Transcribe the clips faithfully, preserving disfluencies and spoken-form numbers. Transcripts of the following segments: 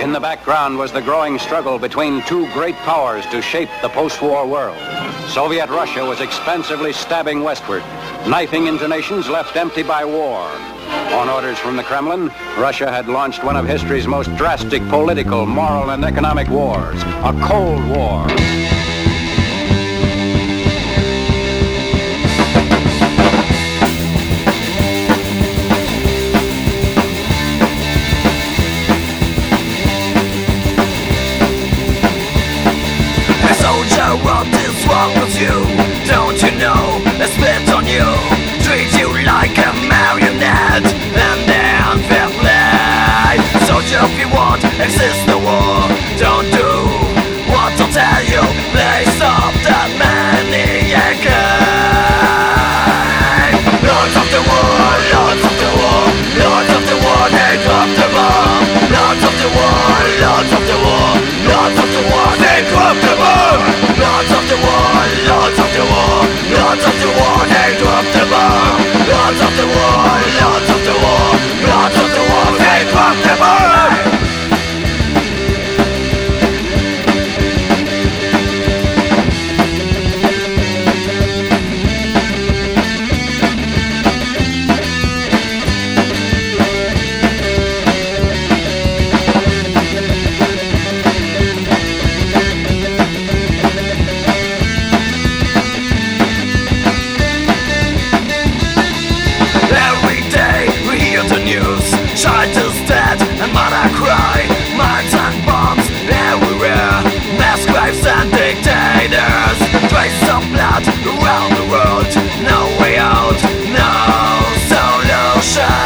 In the background was the growing struggle between two great powers to shape the post-war world. Soviet Russia was expansively stabbing westward, knifing into nations left empty by war. On orders from the Kremlin, Russia had launched one of history's most drastic political, moral, and economic wars, a Cold War. What is wrong with you? Don't you know they spit on you, treat you like a marionette, and they're unfair play. Soldier, if you want, exist the war. Don't do what I tell you. Please stop that maniac. Lords of the war, lords of the war, lords of the war, they drop the bomb. Lords of the war, lords of the war, lords of the war, they drop the bomb. Lords of the war, lords of the war, lords of the war, they drop the bomb. Lords of the war, lords of the war, lords of the war, they drop the bomb. Child is dead and mother cry. Mines and bombs everywhere, mass graves and dictators. Traces of blood around the world. No way out, no solution.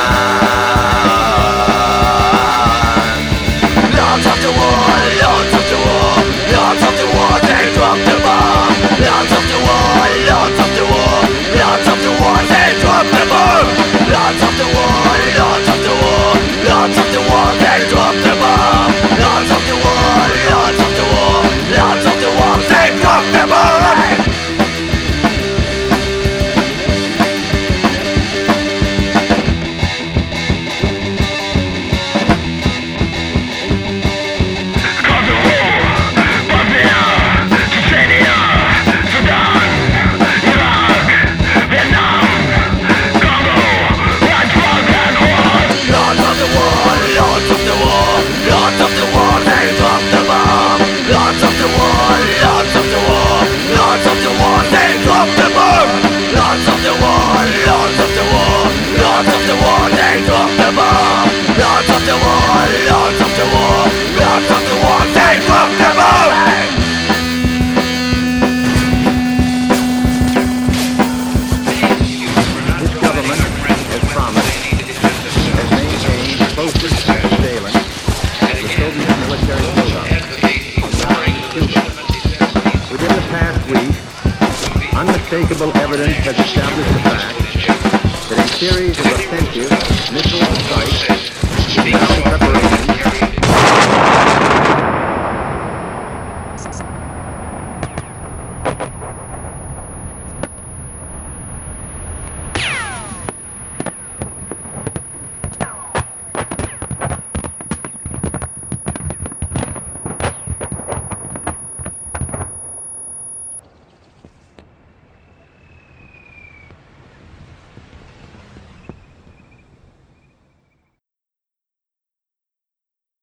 Lords of the war, lords of the war, lords of the war, they drop the bomb. Lords of the war, lords of the war, lords of the war, they drop the bomb. Lords of the war, lords of the war, lords of the war, they drop the bomb. Lords of the war, lords of the war, lords of the war, they drop the bomb. Unmistakable evidence has established the fact that a series of